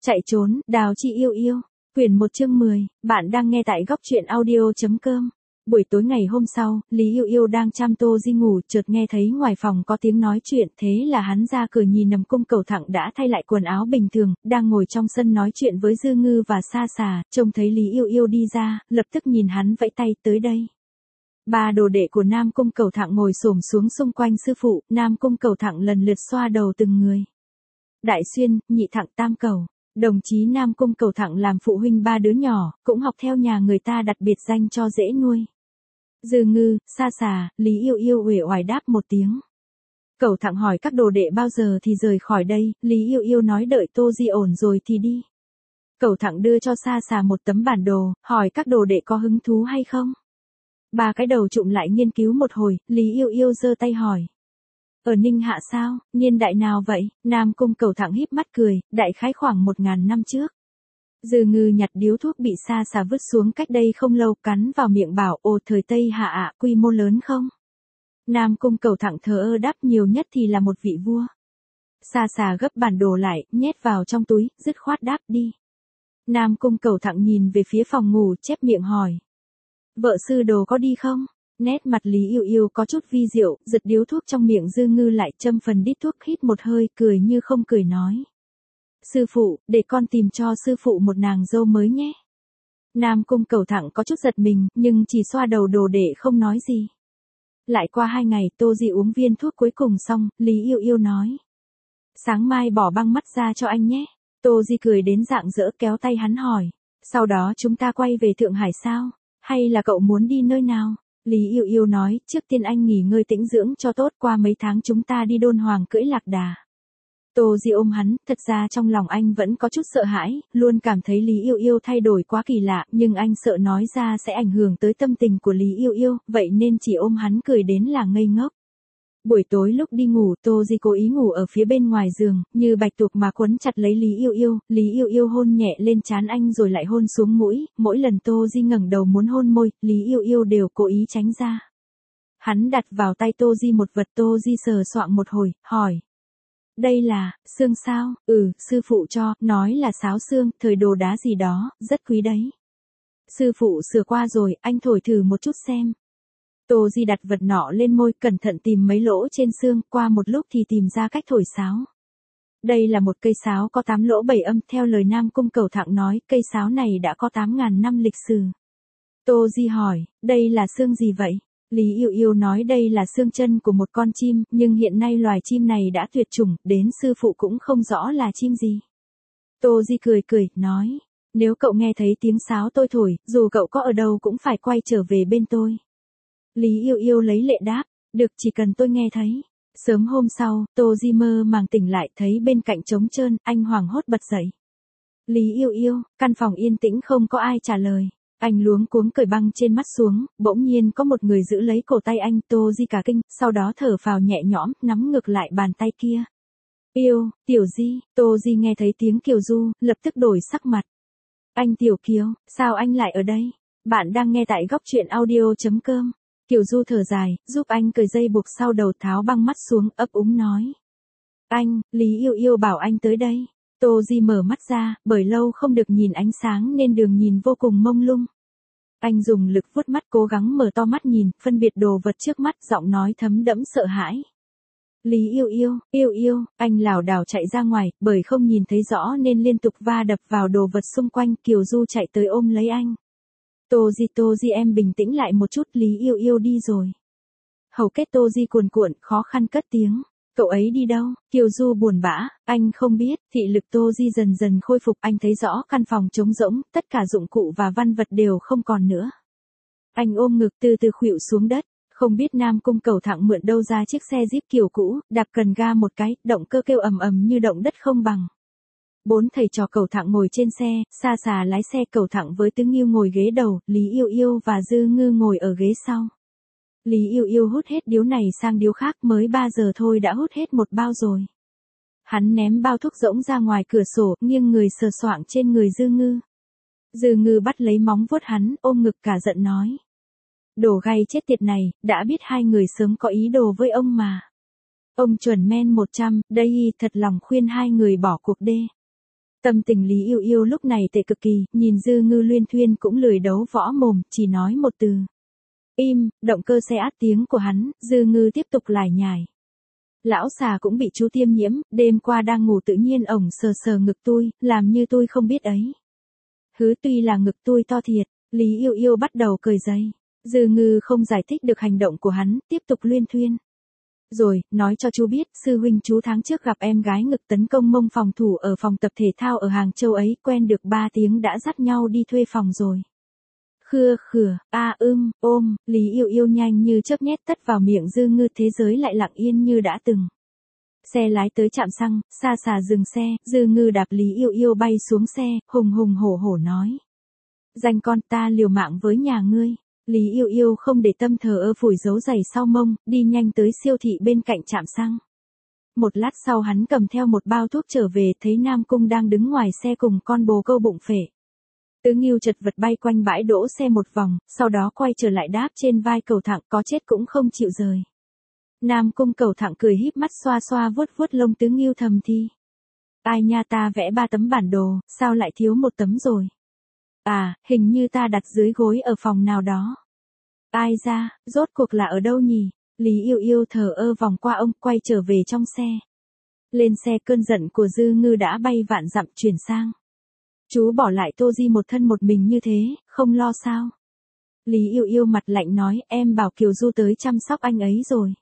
Chạy trốn, Đào Chi yêu yêu. Quyển 1 chương 10, bạn đang nghe tại góc truyện audio.com. Buổi tối ngày hôm sau, Lý Yêu Yêu đang chăm Tô Di ngủ, chợt nghe thấy ngoài phòng có tiếng nói chuyện, thế là hắn ra cửa nhìn Nằm Cung Cẩu Thẳng đã thay lại quần áo bình thường, đang ngồi trong sân nói chuyện với Dư Ngư và Sa Sà, trông thấy Lý Yêu Yêu đi ra, lập tức nhìn hắn vẫy tay tới đây. Ba đồ đệ của Nam Cung Cẩu Thẳng ngồi xổm xuống xung quanh sư phụ, Nam Cung Cẩu Thẳng lần lượt xoa đầu từng người. Đại Xuyên, Nhị Thẳng, Tam Cẩu. Đồng chí Nam Cung Cẩu Thẳng làm phụ huynh ba đứa nhỏ, cũng học theo nhà người ta đặt biệt danh cho dễ nuôi. Dư Ngư, Sa Sà, Lý Yêu Yêu uể oải đáp một tiếng. Cẩu Thẳng hỏi các đồ đệ bao giờ thì rời khỏi đây, Lý Yêu Yêu nói đợi Tô Di ổn rồi thì đi. Cẩu Thẳng đưa cho Sa Sà một tấm bản đồ, hỏi các đồ đệ có hứng thú hay không. Ba cái đầu trụm lại nghiên cứu một hồi, Lý Yêu Yêu giơ tay hỏi. Ở Ninh Hạ sao, niên đại nào vậy? Nam Cung Cẩu Thẳng híp mắt cười, đại khái khoảng 1000 năm trước. Dư Ngư nhặt điếu thuốc bị Sa Sà vứt xuống cách đây không lâu, cắn vào miệng bảo, ồ thời Tây Hạ ạ, quy mô lớn không? Nam Cung Cẩu Thẳng thờ ơ đáp, nhiều nhất thì là một vị vua. Sa Sà gấp bản đồ lại, nhét vào trong túi, dứt khoát đáp đi. Nam Cung Cẩu Thẳng nhìn về phía phòng ngủ, chép miệng hỏi. Vợ sư đồ có đi không? Nét mặt Lý Yêu Yêu có chút vi diệu, giật điếu thuốc trong miệng Dư Ngư lại, châm phần đít thuốc, hít một hơi, cười như không cười nói. Sư phụ, để con tìm cho sư phụ một nàng dâu mới nhé. Nam Cung Cẩu Thẳng có chút giật mình, nhưng chỉ xoa đầu đồ để không nói gì. Lại qua 2 ngày, Tô Di uống viên thuốc cuối cùng xong, Lý Yêu Yêu nói. Sáng mai bỏ băng mắt ra cho anh nhé. Tô Di cười đến rạng rỡ, kéo tay hắn hỏi. Sau đó chúng ta quay về Thượng Hải sao? Hay là cậu muốn đi nơi nào? Lý Yêu Yêu nói, trước tiên anh nghỉ ngơi tĩnh dưỡng cho tốt, qua mấy tháng chúng ta đi Đôn Hoàng cưỡi lạc đà. Tô Di ôm hắn, thật ra trong lòng anh vẫn có chút sợ hãi, luôn cảm thấy Lý Yêu Yêu thay đổi quá kỳ lạ, nhưng anh sợ nói ra sẽ ảnh hưởng tới tâm tình của Lý Yêu Yêu, vậy nên chỉ ôm hắn cười đến là ngây ngốc. Buổi tối lúc đi ngủ, Tô Di cố ý ngủ ở phía bên ngoài giường, như bạch tuộc mà quấn chặt lấy Lý Yêu Yêu, Lý Yêu Yêu hôn nhẹ lên trán anh rồi lại hôn xuống mũi, mỗi lần Tô Di ngẩng đầu muốn hôn môi, Lý Yêu Yêu đều cố ý tránh ra. Hắn đặt vào tay Tô Di một vật, Tô Di sờ soạng một hồi, hỏi. Đây là, xương sao? Sư phụ cho, nói là sáo xương, thời đồ đá gì đó, rất quý đấy. Sư phụ sửa qua rồi, anh thổi thử một chút xem. Tô Di đặt vật nọ lên môi, cẩn thận tìm mấy lỗ trên xương, qua một lúc thì tìm ra cách thổi sáo. Đây là một cây sáo có 8 lỗ 7 âm, theo lời Nam Cung Cẩu Thẳng nói, cây sáo này đã có 8.000 năm lịch sử. Tô Di hỏi, đây là xương gì vậy? Lý Yêu Yêu nói đây là xương chân của một con chim, nhưng hiện nay loài chim này đã tuyệt chủng, đến sư phụ cũng không rõ là chim gì. Tô Di cười cười, nói, nếu cậu nghe thấy tiếng sáo tôi thổi, dù cậu có ở đâu cũng phải quay trở về bên tôi. Lý Yêu Yêu lấy lệ đáp, được, chỉ cần tôi nghe thấy. Sớm hôm sau, Tô Di mơ màng tỉnh lại, thấy bên cạnh trống trơn, anh hoảng hốt bật dậy. Lý Yêu Yêu, căn phòng yên tĩnh không có ai trả lời. Anh luống cuống cởi băng trên mắt xuống, bỗng nhiên có một người giữ lấy cổ tay anh, Tô Di cả kinh, sau đó thở phào nhẹ nhõm, nắm ngược lại bàn tay kia. Yêu, Tiểu Di, Tô Di nghe thấy tiếng Kiều Du, lập tức đổi sắc mặt. Anh Tiểu Kiều, sao anh lại ở đây? Bạn đang nghe tại góc truyện audio.com. Kiều Du thở dài, giúp anh cởi dây buộc sau đầu, tháo băng mắt xuống, ấp úng nói. Anh, Lý Yêu Yêu bảo anh tới đây. Tô Di mở mắt ra, bởi lâu không được nhìn ánh sáng nên đường nhìn vô cùng mông lung. Anh dùng lực vuốt mắt, cố gắng mở to mắt nhìn, phân biệt đồ vật trước mắt, giọng nói thấm đẫm sợ hãi. Lý Yêu Yêu, anh lảo đảo chạy ra ngoài, bởi không nhìn thấy rõ nên liên tục va đập vào đồ vật xung quanh, Kiều Du chạy tới ôm lấy anh. Tô Di em bình tĩnh lại một chút, Lý Yêu Yêu đi rồi. Hầu kết Tô Di cuồn cuộn, khó khăn cất tiếng. Cậu ấy đi đâu? Kiều Du buồn bã, anh không biết. Thị lực Tô Di dần dần khôi phục, anh thấy rõ căn phòng trống rỗng, tất cả dụng cụ và văn vật đều không còn nữa. Anh ôm ngực từ từ khuỵu xuống đất, không biết Nam Cung Cẩu Thẳng mượn đâu ra chiếc xe Jeep kiểu cũ, đạp cần ga một cái, động cơ kêu ầm ầm như động đất không bằng. 4 thầy trò Cẩu Thẳng ngồi trên xe, Sa Sà lái xe, Cẩu Thẳng với Tứ Nghiêu ngồi ghế đầu, Lý Yêu Yêu và Dư Ngư ngồi ở ghế sau. Lý Yêu Yêu hút hết điếu này sang điếu khác, mới 3 giờ thôi đã hút hết một bao rồi. Hắn ném bao thuốc rỗng ra ngoài cửa sổ, nghiêng người sờ soạng trên người Dư Ngư. Dư Ngư bắt lấy móng vuốt hắn, ôm ngực cả giận nói. Đồ gay chết tiệt này, đã biết hai người sớm có ý đồ với ông mà. Ông chuẩn men 100, đây thật lòng khuyên hai người bỏ cuộc đê. Tâm tình Lý Yêu Yêu lúc này tệ cực kỳ, nhìn Dư Ngư luyên thuyên cũng lười đấu võ mồm, chỉ nói một từ. Im, động cơ xe át tiếng của hắn, Dư Ngư tiếp tục lải nhải. Lão xà cũng bị chú tiêm nhiễm, đêm qua đang ngủ tự nhiên ổng sờ sờ ngực tôi, làm như tôi không biết ấy. Hứ tuy là ngực tôi to thiệt, Lý Yêu Yêu bắt đầu cười dây. Dư Ngư không giải thích được hành động của hắn, tiếp tục luyên thuyên. Rồi, nói cho chú biết, sư huynh chú tháng trước gặp em gái ngực tấn công mông phòng thủ ở phòng tập thể thao ở Hàng Châu ấy, quen được 3 tiếng đã dắt nhau đi thuê phòng rồi. Khưa khừa, ôm, Lý Yêu Yêu nhanh như chớp nhét tất vào miệng Dư Ngư, thế giới lại lặng yên như đã từng. Xe lái tới trạm xăng, xa xà dừng xe, Dư Ngư đạp Lý Yêu Yêu bay xuống xe, hùng hùng hổ hổ nói. Danh con, ta liều mạng với nhà ngươi. Lý Yêu Yêu không để tâm, thờ ơ phủi dấu giày sau mông, đi nhanh tới siêu thị bên cạnh trạm xăng. Một lát sau hắn cầm theo một bao thuốc trở về, thấy Nam Cung đang đứng ngoài xe cùng con bồ câu bụng phệ. Tứ Ngưu chật vật bay quanh bãi đỗ xe một vòng, sau đó quay trở lại đáp trên vai Cẩu Thẳng, có chết cũng không chịu rời. Nam Cung Cẩu Thẳng cười híp mắt xoa xoa vuốt vuốt lông Tứ Ngưu thầm thi. Ai nha, ta vẽ 3 tấm bản đồ, sao lại thiếu 1 tấm rồi? À, hình như ta đặt dưới gối ở phòng nào đó. Ai ra, rốt cuộc là ở đâu nhỉ? Lý Yêu Yêu thờ ơ vòng qua ông, quay trở về trong xe. Lên xe, cơn giận của Dư Ngư đã bay vạn dặm chuyển sang. Chú bỏ lại Tô Di một thân một mình như thế, không lo sao? Lý Yêu Yêu mặt lạnh nói, em bảo Kiều Du tới chăm sóc anh ấy rồi.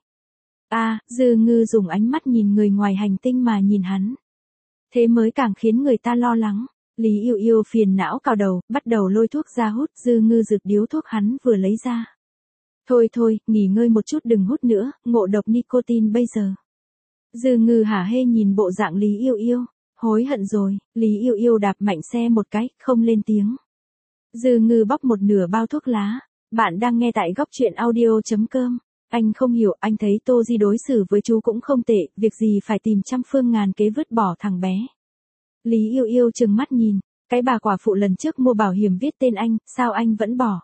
À, Dư Ngư dùng ánh mắt nhìn người ngoài hành tinh mà nhìn hắn. Thế mới càng khiến người ta lo lắng. Lý Yêu Yêu phiền não cào đầu, bắt đầu lôi thuốc ra hút, Dư Ngư rực điếu thuốc hắn vừa lấy ra. Thôi, nghỉ ngơi một chút đừng hút nữa, ngộ độc nicotine bây giờ. Dư Ngư hả hê nhìn bộ dạng Lý Yêu Yêu, hối hận rồi, Lý Yêu Yêu đạp mạnh xe một cái, không lên tiếng. Dư Ngư bóc một nửa bao thuốc lá, bạn đang nghe tại góc truyện audio.com. Anh không hiểu, anh thấy Tô Di đối xử với chú cũng không tệ, việc gì phải tìm trăm phương ngàn kế vứt bỏ thằng bé. Lý Yêu Yêu trừng mắt nhìn, cái bà quả phụ lần trước mua bảo hiểm viết tên anh, sao anh vẫn bỏ?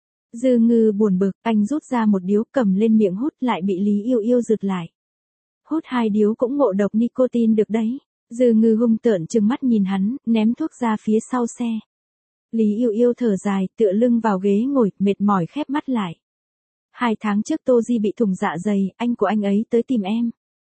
Dư Ngư buồn bực, anh rút ra một điếu cầm lên miệng hút, lại bị Lý Yêu Yêu giật lại. Hút 2 điếu cũng ngộ độc nicotine được đấy. Dư Ngư hung tợn trừng mắt nhìn hắn, ném thuốc ra phía sau xe. Lý Yêu Yêu thở dài, tựa lưng vào ghế ngồi, mệt mỏi khép mắt lại. 2 tháng trước Tô Di bị thủng dạ dày, anh của anh ấy tới tìm em.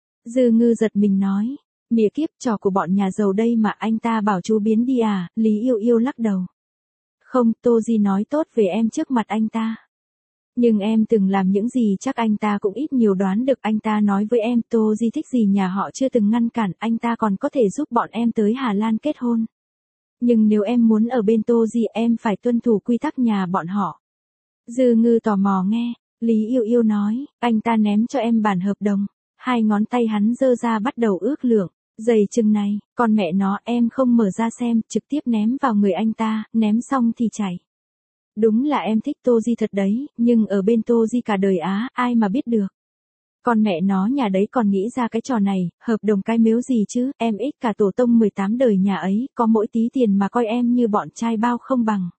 Dư Ngư giật mình nói. Mỉa kiếp, trò của bọn nhà giàu đây mà anh ta bảo chú biến đi à? Lý Yêu Yêu lắc đầu. Không, Tô Di nói tốt về em trước mặt anh ta. Nhưng em từng làm những gì chắc anh ta cũng ít nhiều đoán được. Anh ta nói với em Tô Di thích gì nhà họ chưa từng ngăn cản, anh ta còn có thể giúp bọn em tới Hà Lan kết hôn. Nhưng nếu em muốn ở bên Tô Di em phải tuân thủ quy tắc nhà bọn họ. Dư Ngư tò mò nghe, Lý Yêu Yêu nói, anh ta ném cho em bản hợp đồng. 2 ngón tay hắn giơ ra bắt đầu ước lượng. Dày chừng này, con mẹ nó, em không mở ra xem, trực tiếp ném vào người anh ta, ném xong thì chảy. Đúng là em thích Tô Di thật đấy, nhưng ở bên Tô Di cả đời á, ai mà biết được. Con mẹ nó nhà đấy còn nghĩ ra cái trò này, hợp đồng cái mếu gì chứ, em ích cả tổ tông 18 đời nhà ấy, có mỗi tí tiền mà coi em như bọn trai bao không bằng.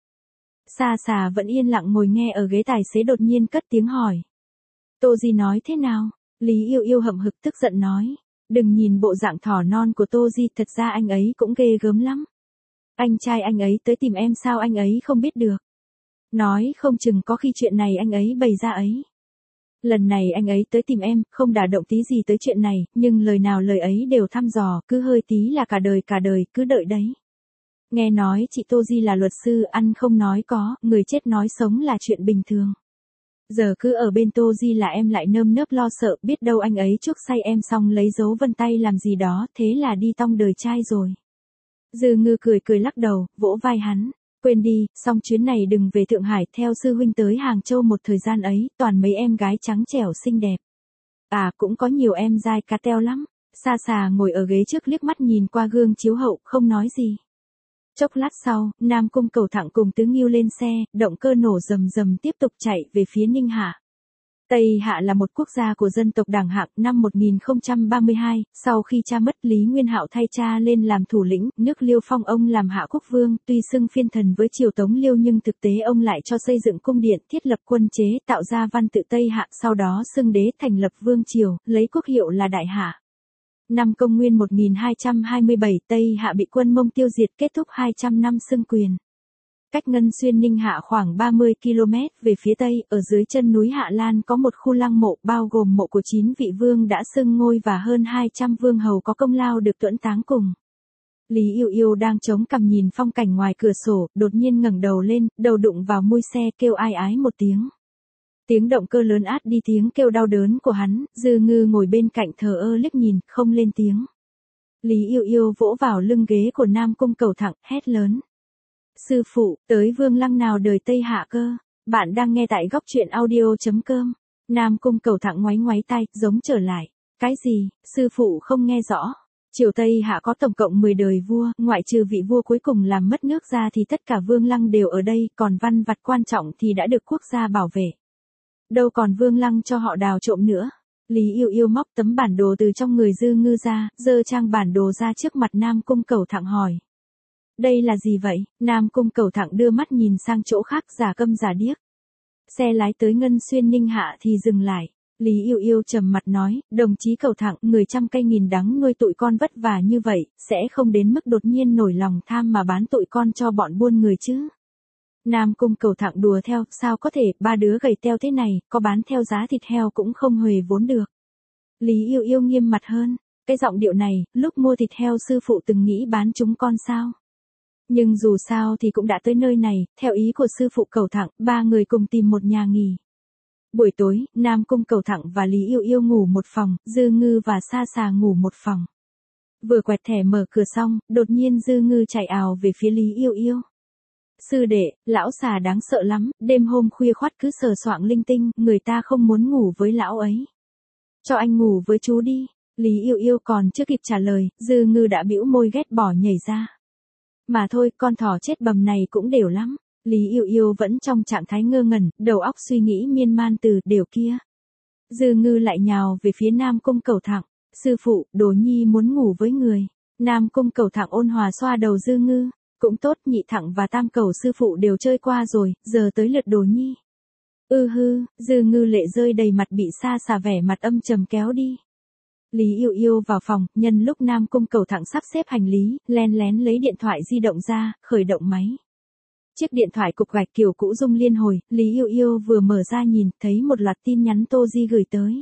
Xa xà vẫn yên lặng ngồi nghe ở ghế tài xế, đột nhiên cất tiếng hỏi. Tô Di nói thế nào? Lý Yêu Yêu hậm hực tức giận nói. Đừng nhìn bộ dạng thỏ non của Tô Di, thật ra anh ấy cũng ghê gớm lắm. Anh trai anh ấy tới tìm em sao anh ấy không biết được. Nói không chừng có khi chuyện này anh ấy bày ra ấy. Lần này anh ấy tới tìm em, không đả động tí gì tới chuyện này, nhưng lời nào lời ấy đều thăm dò, cứ hơi tí là cả đời, cứ đợi đấy. Nghe nói chị Tô Di là luật sư, ăn không nói có, người chết nói sống là chuyện bình thường. Giờ cứ ở bên Tô Di là em lại nơm nớp lo sợ, biết đâu anh ấy chuốc say em xong lấy dấu vân tay làm gì đó, thế là đi tong đời trai rồi. Dư Ngư cười lắc đầu, vỗ vai hắn. Quên đi, xong chuyến này đừng về Thượng Hải, theo sư huynh tới Hàng Châu một thời gian ấy, toàn mấy em gái trắng trẻo xinh đẹp. À, cũng có nhiều em dai cá teo lắm. Xa xà ngồi ở ghế trước liếc mắt nhìn qua gương chiếu hậu, không nói gì. Chốc lát sau, Nam Cung Cẩu Thẳng cùng Tứ Ngưu lên xe, động cơ nổ rầm rầm tiếp tục chạy về phía Ninh Hạ. Tây Hạ là một quốc gia của dân tộc Đảng Hạng. Năm 1032, sau khi cha mất, Lý Nguyên Hạo thay cha lên làm thủ lĩnh, nước Liêu phong ông làm Hạ Quốc Vương, tuy xưng phiên thần với triều Tống Liêu nhưng thực tế ông lại cho xây dựng cung điện, thiết lập quân chế, tạo ra văn tự Tây Hạ, sau đó xưng đế thành lập vương triều, lấy quốc hiệu là Đại Hạ. Năm Công nguyên 1227 Tây Hạ bị quân Mông tiêu diệt, kết thúc 200 năm xưng quyền. Cách Ngân Xuyên Ninh Hạ khoảng 30 km về phía tây, ở dưới chân núi Hạ Lan có một khu lăng mộ bao gồm mộ của 9 vị vương đã xưng ngôi và hơn 200 vương hầu có công lao được tuẫn táng cùng. Lý Yêu Yêu đang chống cằm nhìn phong cảnh ngoài cửa sổ, đột nhiên ngẩng đầu lên, đầu đụng vào mui xe, kêu ai ái một tiếng. Tiếng động cơ lớn át đi tiếng kêu đau đớn của hắn, Dư Ngư ngồi bên cạnh thờ ơ liếc nhìn, không lên tiếng. Lý Yêu Yêu vỗ vào lưng ghế của Nam Cung Cầu Thẳng, hét lớn. Sư phụ, tới vương lăng nào đời Tây Hạ cơ? Bạn đang nghe tại góc truyện audio.com. Nam Cung Cầu Thẳng ngoáy ngoáy tay, giống trở lại. Cái gì, sư phụ không nghe rõ. Triều Tây Hạ có tổng cộng 10 đời vua, ngoại trừ vị vua cuối cùng làm mất nước ra thì tất cả vương lăng đều ở đây, còn văn vặt quan trọng thì đã được quốc gia bảo vệ. Đâu còn vương lăng cho họ đào trộm nữa. Lý Yêu Yêu móc tấm bản đồ từ trong người Dư Ngư ra, giơ trang bản đồ ra trước mặt Nam Cung Cầu Thẳng hỏi. Đây là gì vậy? Nam Cung Cầu Thẳng đưa mắt nhìn sang chỗ khác, giả câm giả điếc. Xe lái tới Ngân Xuyên Ninh Hạ thì dừng lại. Lý Yêu Yêu trầm mặt nói, đồng chí Cầu Thẳng, người trăm cây nghìn đắng nuôi tụi con vất vả như vậy, sẽ không đến mức đột nhiên nổi lòng tham mà bán tụi con cho bọn buôn người chứ. Nam Cung Cầu Thẳng đùa theo, sao có thể, ba đứa gầy teo thế này, có bán theo giá thịt heo cũng không huề vốn được. Lý Yêu Yêu nghiêm mặt hơn, cái giọng điệu này, lúc mua thịt heo sư phụ từng nghĩ bán chúng con sao? Nhưng dù sao thì cũng đã tới nơi này, theo ý của sư phụ Cầu Thẳng, ba người cùng tìm một nhà nghỉ. Buổi tối, Nam Cung Cầu Thẳng và Lý Yêu Yêu ngủ một phòng, Dư Ngư và Sa Sà ngủ một phòng. Vừa quẹt thẻ mở cửa xong, đột nhiên Dư Ngư chạy ào về phía Lý Yêu Yêu. Sư đệ, lão xà đáng sợ lắm, đêm hôm khuya khoắt cứ sờ soạng linh tinh, người ta không muốn ngủ với lão ấy. Cho anh ngủ với chú đi. Lý Yêu Yêu còn chưa kịp trả lời, Dư Ngư đã bĩu môi ghét bỏ nhảy ra. Mà thôi, con thỏ chết bầm này cũng đều lắm. Lý Yêu Yêu vẫn trong trạng thái ngơ ngẩn, đầu óc suy nghĩ miên man từ đều kia. Dư Ngư lại nhào về phía Nam Cung Cầu Thẳng. Sư phụ, Đồ Nhi muốn ngủ với người. Nam Cung Cầu Thẳng ôn hòa xoa đầu Dư Ngư. Cũng tốt, Nhị Thẳng và Tam Cầu sư phụ đều chơi qua rồi, giờ tới lượt Đồ Nhi. Hư, Dư Ngư lệ rơi đầy mặt bị Sa Sà vẻ mặt âm trầm kéo đi. Lý Yêu Yêu vào phòng, nhân lúc Nam Cung Cầu Thẳng sắp xếp hành lý, len lén lấy điện thoại di động ra, khởi động máy. Chiếc điện thoại cục gạch kiểu cũ rung liên hồi, Lý Yêu Yêu vừa mở ra nhìn, thấy một loạt tin nhắn Tô Di gửi tới.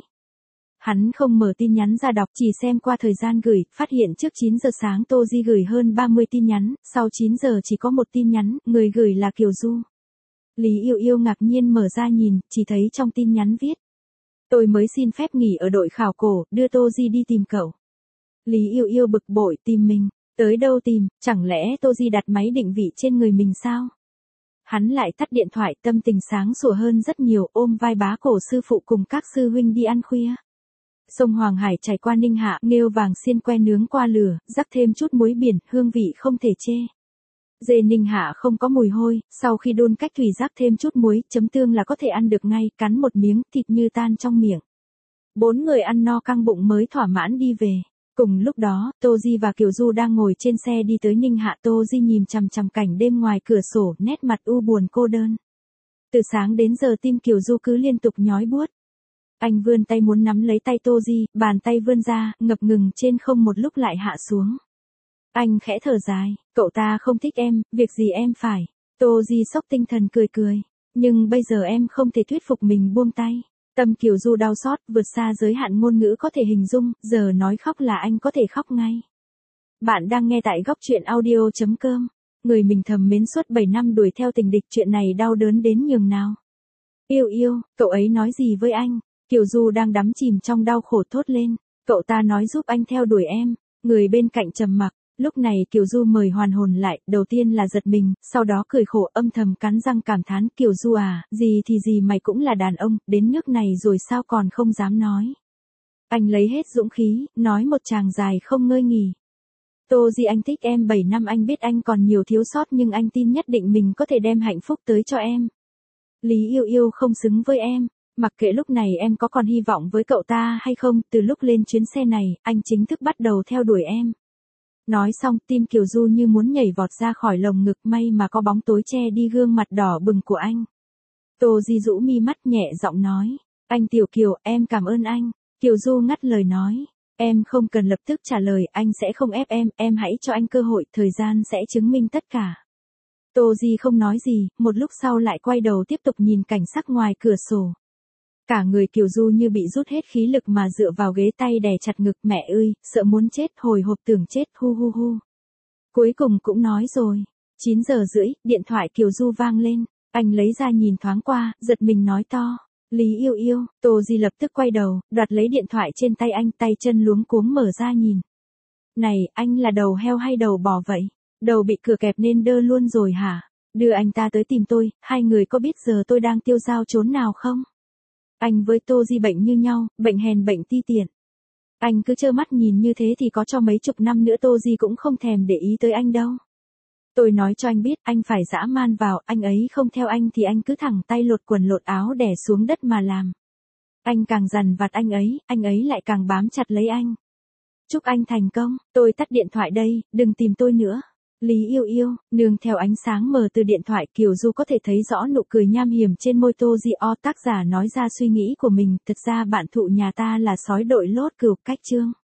Hắn không mở tin nhắn ra đọc, chỉ xem qua thời gian gửi, phát hiện trước 9 giờ sáng Tô Di gửi hơn 30 tin nhắn, sau 9 giờ chỉ có một tin nhắn, người gửi là Kiều Du. Lý Yêu Yêu ngạc nhiên mở ra nhìn, chỉ thấy trong tin nhắn viết. Tôi mới xin phép nghỉ ở đội khảo cổ, đưa Tô Di đi tìm cậu. Lý Yêu Yêu bực bội, tìm mình, tới đâu tìm, chẳng lẽ Tô Di đặt máy định vị trên người mình sao? Hắn lại tắt điện thoại, tâm tình sáng sủa hơn rất nhiều, ôm vai bá cổ sư phụ cùng các sư huynh đi ăn khuya. Sông Hoàng Hải chảy qua Ninh Hạ, nghêu vàng xiên que nướng qua lửa, rắc thêm chút muối biển, hương vị không thể chê. Dê Ninh Hạ không có mùi hôi, sau khi đun cách thủy rắc thêm chút muối, chấm tương là có thể ăn được ngay, cắn một miếng, thịt như tan trong miệng. 4 người ăn no căng bụng mới thỏa mãn đi về. Cùng lúc đó, Tô Di và Kiều Du đang ngồi trên xe đi tới Ninh Hạ. Tô Di nhìn chằm chằm cảnh đêm ngoài cửa sổ, nét mặt u buồn cô đơn. Từ sáng đến giờ tim Kiều Du cứ liên tục nhói buốt. Anh vươn tay muốn nắm lấy tay Tô Di, bàn tay vươn ra, ngập ngừng trên không một lúc lại hạ xuống. Anh khẽ thở dài, cậu ta không thích em, việc gì em phải. Tô Di sốc tinh thần cười cười. Nhưng bây giờ em không thể thuyết phục mình buông tay. Tâm Kiều Du đau xót, vượt xa giới hạn ngôn ngữ có thể hình dung, giờ nói khóc là anh có thể khóc ngay. Bạn đang nghe tại góc truyện audio.com. Người mình thầm mến suốt 7 năm đuổi theo tình địch, chuyện này đau đớn đến nhường nào. Yêu Yêu, cậu ấy nói gì với anh? Kiều Du đang đắm chìm trong đau khổ thốt lên. Cậu ta nói giúp anh theo đuổi em. Người bên cạnh trầm mặc. Lúc này Kiều Du mời hoàn hồn lại, đầu tiên là giật mình, sau đó cười khổ âm thầm cắn răng cảm thán, Kiều Du à, gì thì gì mày cũng là đàn ông, đến nước này rồi sao còn không dám nói. Anh lấy hết dũng khí, nói một tràng dài không ngơi nghỉ. Tô Di, anh thích em 7 năm, anh biết anh còn nhiều thiếu sót nhưng anh tin nhất định mình có thể đem hạnh phúc tới cho em. Lý Yêu Yêu không xứng với em. Mặc kệ lúc này em có còn hy vọng với cậu ta hay không, từ lúc lên chuyến xe này, anh chính thức bắt đầu theo đuổi em. Nói xong, tim Kiều Du như muốn nhảy vọt ra khỏi lồng ngực, may mà có bóng tối che đi gương mặt đỏ bừng của anh. Tô Di rũ mi mắt nhẹ giọng nói, anh Tiểu Kiều, em cảm ơn anh. Kiều Du ngắt lời nói, Em không cần lập tức trả lời, anh sẽ không ép em hãy cho anh cơ hội, thời gian sẽ chứng minh tất cả. Tô Di không nói gì, một lúc sau lại quay đầu tiếp tục nhìn cảnh sắc ngoài cửa sổ. Cả người Kiều Du như bị rút hết khí lực mà dựa vào ghế, tay đè chặt ngực, mẹ ơi, sợ muốn chết, hồi hộp tưởng chết, hu hu hu. Cuối cùng cũng nói rồi. 9 giờ rưỡi, điện thoại Kiều Du vang lên, anh lấy ra nhìn thoáng qua, giật mình nói to. Lý yêu yêu, Tô Di lập tức quay đầu, đoạt lấy điện thoại trên tay anh, tay chân luống cuống mở ra nhìn. Này, anh là đầu heo hay đầu bò vậy? Đầu bị cửa kẹp nên đơ luôn rồi hả? Đưa anh ta tới tìm tôi, hai người có biết giờ tôi đang tiêu dao trốn nào không? Anh với Tô Di bệnh như nhau, bệnh hèn bệnh ti tiện. Anh cứ trơ mắt nhìn như thế thì có cho mấy chục năm nữa Tô Di cũng không thèm để ý tới anh đâu. Tôi nói cho anh biết, anh phải dã man vào, anh ấy không theo anh thì anh cứ thẳng tay lột quần lột áo đè xuống đất mà làm. Anh càng dằn vặt anh ấy lại càng bám chặt lấy anh. Chúc anh thành công, tôi tắt điện thoại đây, đừng tìm tôi nữa. Lý yêu yêu, nương theo ánh sáng mờ từ điện thoại, Kiều Du có thể thấy rõ nụ cười nham hiểm trên môi Tô Di. Tác giả nói ra suy nghĩ của mình, thật ra bạn thụ nhà ta là sói đội lốt cừu, cách chương.